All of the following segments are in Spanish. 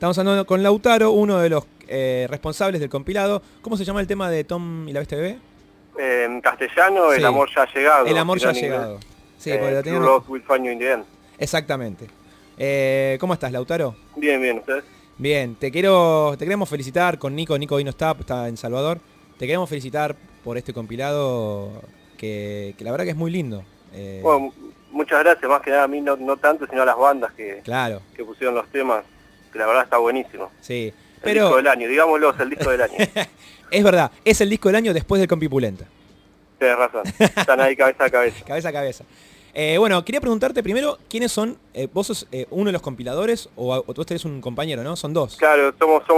Estamos hablando con Lautaro, uno de los responsables del compilado. ¿Cómo se llama el tema de Tom y la Bestia Bebé? En castellano, Sí. El amor ya ha llegado. El amor si ya ha no en inglés, llegado. Sí, porque lo True tenían... Love Will Find You in the End. Exactamente. ¿Cómo estás, Lautaro? Bien, bien, ¿ustedes? Bien, te queremos felicitar con Nico. Nico hoy no está en Salvador. Te queremos felicitar por este compilado que la verdad que es muy lindo. Bueno, muchas gracias, más que nada a mí no tanto, sino a las bandas Claro, que pusieron los temas, que la verdad está buenísimo. sí. El disco Pero del año, digámoslo, es el disco del año. es verdad, es el disco del año después del Compipulenta. Tienes razón, están ahí cabeza a cabeza. Cabeza a cabeza. Bueno, quería preguntarte primero, ¿quiénes son? ¿Vos sos uno de los compiladores o vos tenés un compañero, no? Son dos. Claro,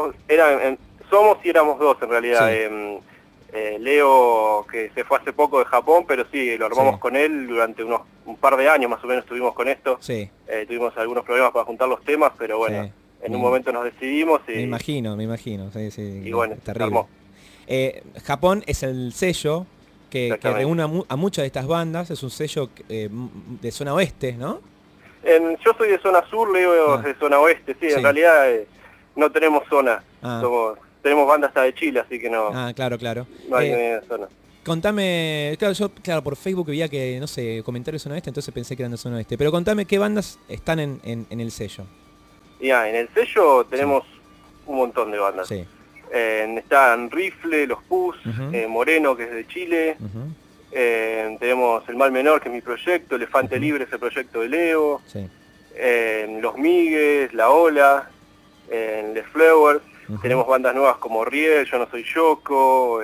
somos y éramos dos en realidad. Sí. Leo, que se fue hace poco de Japón, pero sí, lo armamos Sí. con él durante un par de años más o menos estuvimos con esto. Sí, Tuvimos algunos problemas para juntar los temas, pero bueno, sí. en un momento nos decidimos Me imagino. Sí, sí, y bueno, es se terrible. armó. Japón es el sello que Exactamente. reúne a muchas de estas bandas. Es un sello de zona oeste, ¿no? Yo soy de zona sur, Leo Ah. es de zona oeste, sí, Sí. en realidad no tenemos zona, Ah. tenemos bandas hasta de Chile, así que no Claro. hay ni zona. Contame, claro, yo por Facebook veía que, no sé, comentarios zona oeste, entonces pensé que eran de zona oeste. Pero contame qué bandas están en el sello. Ya, en el sello tenemos un montón de bandas. Sí. Están Rifle, Los Pus, Ujú. Moreno, que es de Chile. Ujú. Tenemos El Mal Menor, que es mi proyecto, Elefante Libre, es el proyecto de Leo. Sí. Los Migues, La Ola, Les Flowers. Ujú. Tenemos bandas nuevas como Riel, Yo No Soy Yoko,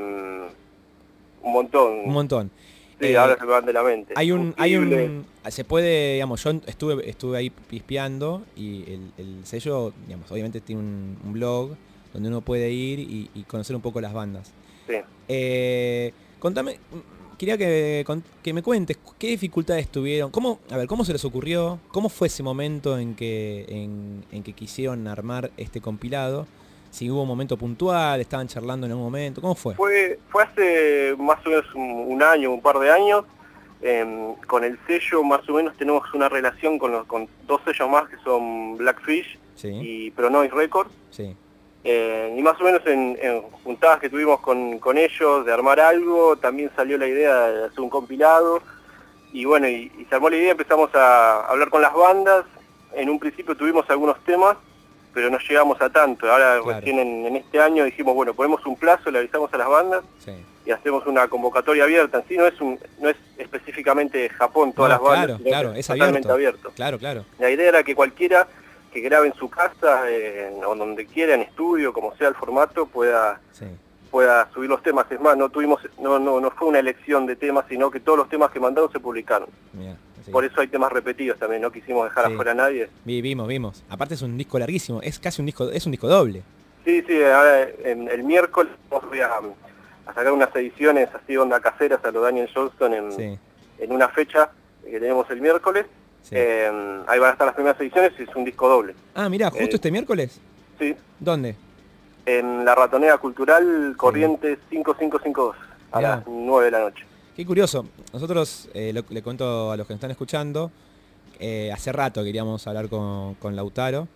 un montón. Un montón. Sí, ahora se me van de la mente. Fusible. Se puede, digamos, yo estuve ahí pispeando y el sello, digamos, obviamente tiene un blog donde uno puede ir y conocer un poco las bandas. Sí. Contame, quería que me cuentes qué dificultades tuvieron, cómo se les ocurrió, cómo fue ese momento en que quisieron armar este compilado, si hubo un momento puntual, estaban charlando en algún momento, ¿cómo fue? Fue hace más o menos un año, un par de años. Con el sello más o menos tenemos una relación con dos sellos más que son Blackfish Sí. y Pronoise Records. Sí. Y más o menos en juntadas que tuvimos con ellos de armar algo, también salió la idea de hacer un compilado. Y bueno, y se armó la idea, empezamos a hablar con las bandas. En un principio tuvimos algunos temas, pero no llegamos a tanto. Ahora Claro. recién en este año dijimos, bueno, ponemos un plazo, le avisamos a las bandas Sí. y hacemos una convocatoria abierta. En sí no es específicamente Japón todas No, las bandas, claro, sino que es totalmente abierto. Claro. La idea era que cualquiera que grabe en su casa o donde quiera, en estudio, como sea el formato, pueda Sí. subir los temas. Es más, no fue una elección de temas, sino que todos los temas que mandaron se publicaron. Mirá, sí. Por eso hay temas repetidos también, no quisimos dejar Sí. afuera a nadie. Vimos. Aparte es un disco larguísimo, es casi un disco doble. Sí, ahora el miércoles vamos a sacar unas ediciones así onda caseras a lo Daniel Johnston Sí. en una fecha que tenemos el miércoles. Sí. Ahí van a estar las primeras ediciones y es un disco doble. Mirá, justo este miércoles. Sí, ¿Dónde? en la Ratonera Cultural Corrientes 5552 a Mirá. las 9 de la noche. Qué curioso. Nosotros, le cuento a los que nos están escuchando, hace rato queríamos hablar con Lautaro.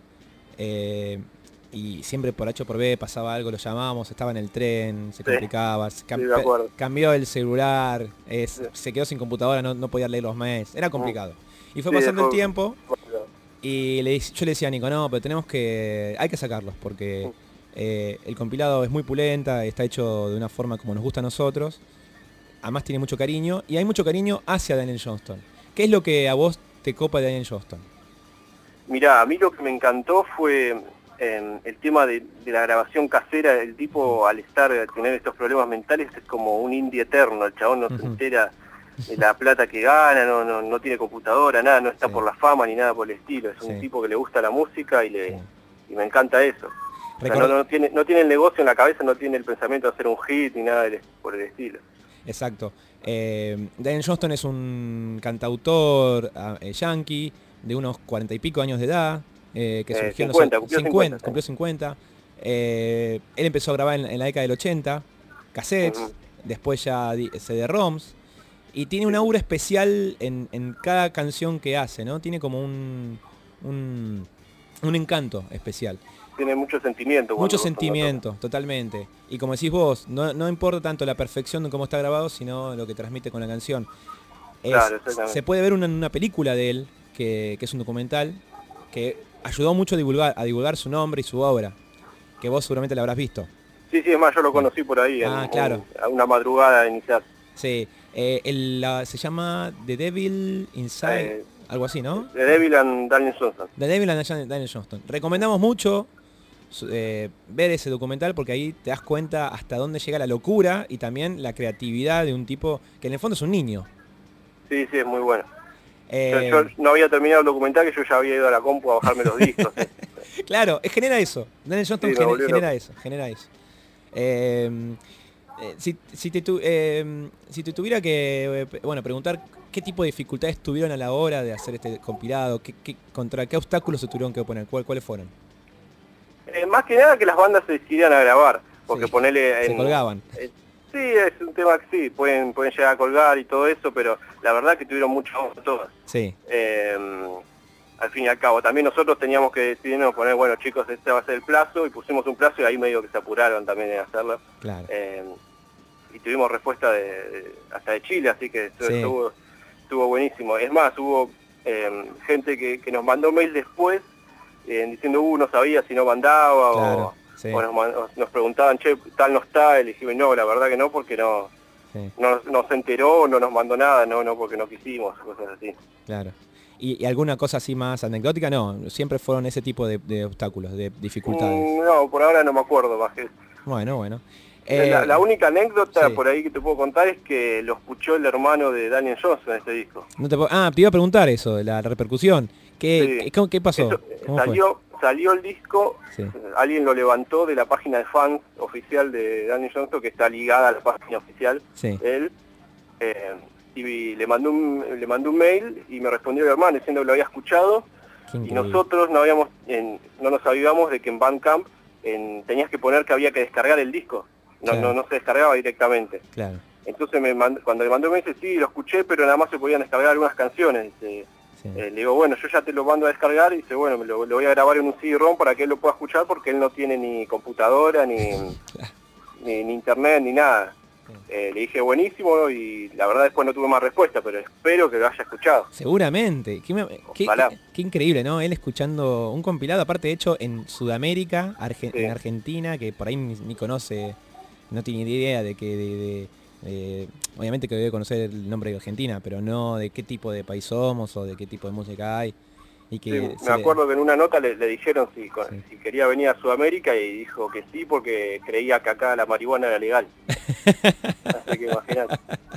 Y siempre por H o por B pasaba algo, lo llamábamos, estaba en el tren, se complicaba, de acuerdo. cambió el celular, se quedó sin computadora, no podía leer los mails, era complicado. Y fue pasando el tiempo y yo le decía a Nico, no, pero hay que sacarlos porque el compilado es muy pulenta, está hecho de una forma como nos gusta a nosotros, además tiene mucho cariño y hay mucho cariño hacia Daniel Johnston. ¿Qué es lo que a vos te copa de Daniel Johnston? Mirá, a mí lo que me encantó fue el tema de la grabación casera. El tipo, al tener estos problemas mentales, es como un indie eterno. El chabón no se entera de la plata que gana, no tiene computadora, nada, no está por la fama ni nada por el estilo. Es un tipo que le gusta la música y me encanta eso. O sea, no tiene el negocio en la cabeza, no tiene el pensamiento de hacer un hit ni nada por el estilo. Exacto. Daniel Johnston es un cantautor yankee de unos 40 y pico años de edad, que surgió 50, en los cumplió 50. Él empezó a grabar en la década del 80, cassettes, después ya CD-ROMs, y tiene una aura especial en cada canción que hace, ¿no? Tiene como un encanto especial. Tiene mucho sentimiento. Mucho sentimiento, totalmente. Y como decís vos, no importa tanto la perfección de cómo está grabado, sino lo que transmite con la canción. Claro, Se puede ver una película de él, que es un documental, que ayudó mucho a divulgar su nombre y su obra, que vos seguramente la habrás visto. Sí, es más, yo lo conocí por ahí, claro. a una madrugada inicial. Sí, se llama The Devil Inside, algo así, ¿no? The Devil and Daniel Johnston. The Devil and Daniel Johnston. Recomendamos mucho ver ese documental porque ahí te das cuenta hasta dónde llega la locura y también la creatividad de un tipo que en el fondo es un niño. Sí, es muy bueno. Yo no había terminado el documental, que yo ya había ido a la compu a bajarme los discos. Claro, genera eso. Daniel Johnston genera eso. Si te tuviera que preguntar qué tipo de dificultades tuvieron a la hora de hacer este compilado, contra qué obstáculos se tuvieron que oponer, ¿cuáles fueron? Más que nada que las bandas se decidieran a grabar, porque se colgaban. Sí, es un tema que sí, pueden llegar a colgar y todo eso, pero la verdad que tuvieron mucha onda todas. Sí. Al fin y al cabo, también nosotros teníamos que decidirnos poner, bueno chicos, este va a ser el plazo, y pusimos un plazo y ahí medio que se apuraron también en hacerlo. Claro. Y tuvimos respuesta hasta de Chile, así que estuvo buenísimo. Es más, hubo gente que nos mandó mail después diciendo, no sabía si no mandaba, claro, o nos preguntaban, che, tal no está, y le dijimos, no, la verdad que no, porque no se enteró, no nos mandó nada, no porque no quisimos, cosas así. Claro. ¿Y alguna cosa así más anecdótica? No, siempre fueron ese tipo de obstáculos, de dificultades. No, por ahora no me acuerdo más que eso. Bueno. La única anécdota por ahí que te puedo contar es que lo escuchó el hermano de Daniel Johnston en este disco. Te iba a preguntar eso, la repercusión. ¿Qué pasó? Salió el disco, alguien lo levantó de la página de fans oficial de Daniel Johnston, que está ligada a la página oficial de él, y le mandó un mail y me respondió el hermano diciendo que lo había escuchado, y nosotros no nos avisamos de que en Bandcamp tenías que poner que había que descargar el disco. No se descargaba directamente. Claro. Entonces cuando le mandó me dice, sí, lo escuché, pero nada más se podían descargar algunas canciones. Le digo, bueno, yo ya te lo mando a descargar, y dice, bueno, lo voy a grabar en un CD-ROM para que él lo pueda escuchar, porque él no tiene ni computadora, ni internet, ni nada. Le dije, buenísimo, y la verdad después no tuve más respuesta, pero espero que lo haya escuchado. Seguramente. Qué increíble, ¿no? Él escuchando un compilado, aparte hecho en Sudamérica, en Argentina, que por ahí ni conoce, no tiene idea de que... obviamente que debe conocer el nombre de Argentina, pero no de qué tipo de país somos o de qué tipo de música hay. Y que me acuerdo que en una nota le dijeron si quería venir a Sudamérica, y dijo que sí, porque creía que acá la marihuana era legal. Así que imagínate.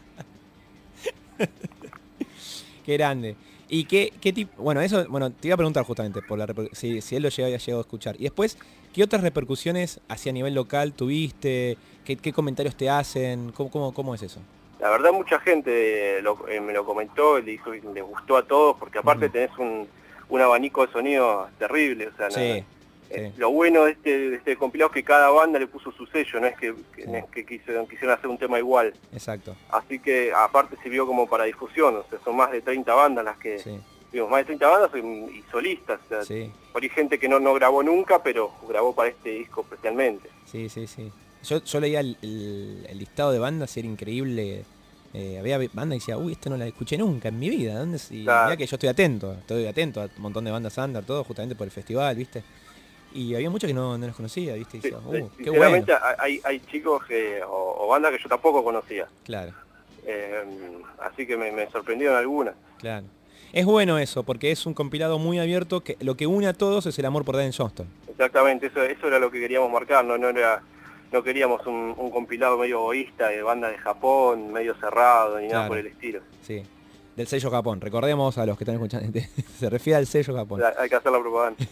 Qué grande. ¿Y qué tipo? Bueno, te iba a preguntar justamente si él lo había llegado a escuchar. Y después, ¿qué otras repercusiones hacia nivel local tuviste? ¿Qué comentarios te hacen? ¿Cómo es eso? La verdad mucha gente me lo comentó, le dijo que les gustó a todos, porque aparte tenés un abanico de sonido terrible, o sea, lo bueno de este compilado es que cada banda le puso su sello, no es que quisieron hacer un tema igual. Exacto. Así que aparte sirvió como para difusión, o sea, son más de 30 bandas las que... Digamos, más de 30 bandas y solistas, o sea, por ahí gente que no grabó nunca, pero grabó para este disco especialmente. Sí. Yo leía el listado de bandas y era increíble. Había bandas y decía, esto no la escuché nunca en mi vida. ¿Dónde? Mirá que yo estoy atento a un montón de bandas under, todo justamente por el festival, ¿viste? Y había muchos que no los conocía, ¿viste? Y decía, qué bueno. Hay chicos o bandas que yo tampoco conocía. Claro. Así que me sorprendieron algunas. Claro. Es bueno eso, porque es un compilado muy abierto, que lo que une a todos es el amor por Daniel Johnston. Exactamente, eso era lo que queríamos marcar, no queríamos un compilado medio egoísta de bandas de Japón, medio cerrado, ni nada por el estilo. Sí, del sello Japón. Recordemos a los que están escuchando, se refiere al sello Japón. Hay que hacer la propaganda.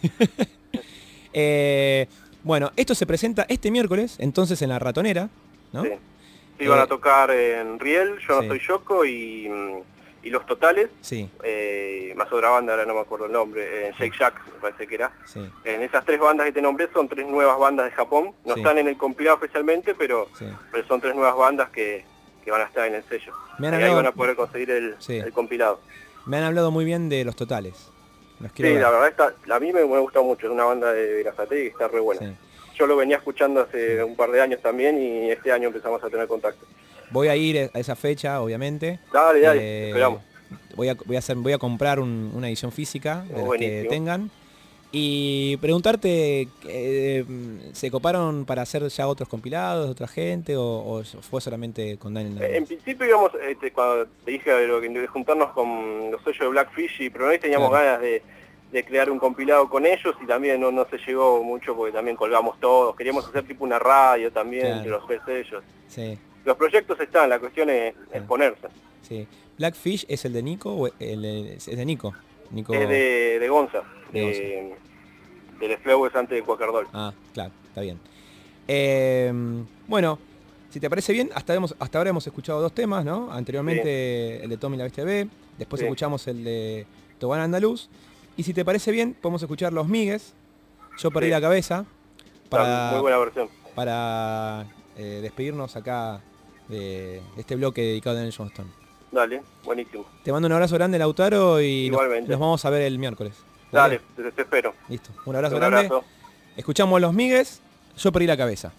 Bueno, esto se presenta este miércoles, entonces en La Ratonera, ¿no? Sí, van a tocar en Riel, Yo no soy Yoko y Los Totales, más otra banda, ahora no me acuerdo el nombre, Shake Shack me parece que era. En esas tres bandas que te nombré son tres nuevas bandas de Japón, no están en el compilado especialmente, pero son tres nuevas bandas que van a estar en el sello. Y ahí van a poder conseguir el compilado. Me han hablado muy bien de Los Totales. Los Sí, quiero ver. la verdad a mí me gusta mucho, es una banda de Berazategui que está re buena. Sí. Yo lo venía escuchando hace un par de años también y este año empezamos a tener contacto. Voy a ir a esa fecha, obviamente. Dale, te esperamos. Voy a comprar una edición física de las que Buenísimo. tengan. Y preguntarte, ¿se coparon para hacer ya otros compilados de otra gente o fue solamente con Daniel nada En más? principio íbamos, cuando te dije de juntarnos con los sellos de Blackfish y Pronoi, teníamos Claro, ganas de crear un compilado con ellos y también no se llegó mucho porque también colgamos todos. Queríamos hacer tipo una radio también entre claro, los tres sellos. sí, Los proyectos están, la cuestión es sí, ponerse. sí. ¿Blackfish es el de Nico o es de Nico? Nico Es de Gonza, de Gonza. del Flowes antes de Cuacardol. Ah, claro, está bien. Bueno, si te parece bien, hasta ahora hemos escuchado dos temas, ¿no? Sí, Anteriormente el de Tommy la Bestia B, después sí. escuchamos el de Tobán Andaluz. Y si te parece bien, podemos escuchar Los Migues, Yo perdí Sí, la cabeza, está muy para, buena versión. para despedirnos acá de este bloque dedicado a Daniel Johnston. Dale, buenísimo. Te mando un abrazo grande, Lautaro, y Igualmente. nos vamos a ver el miércoles. Dale, te espero. Listo. Un abrazo Un grande. abrazo. Escuchamos Los Migues, Yo perdí la cabeza.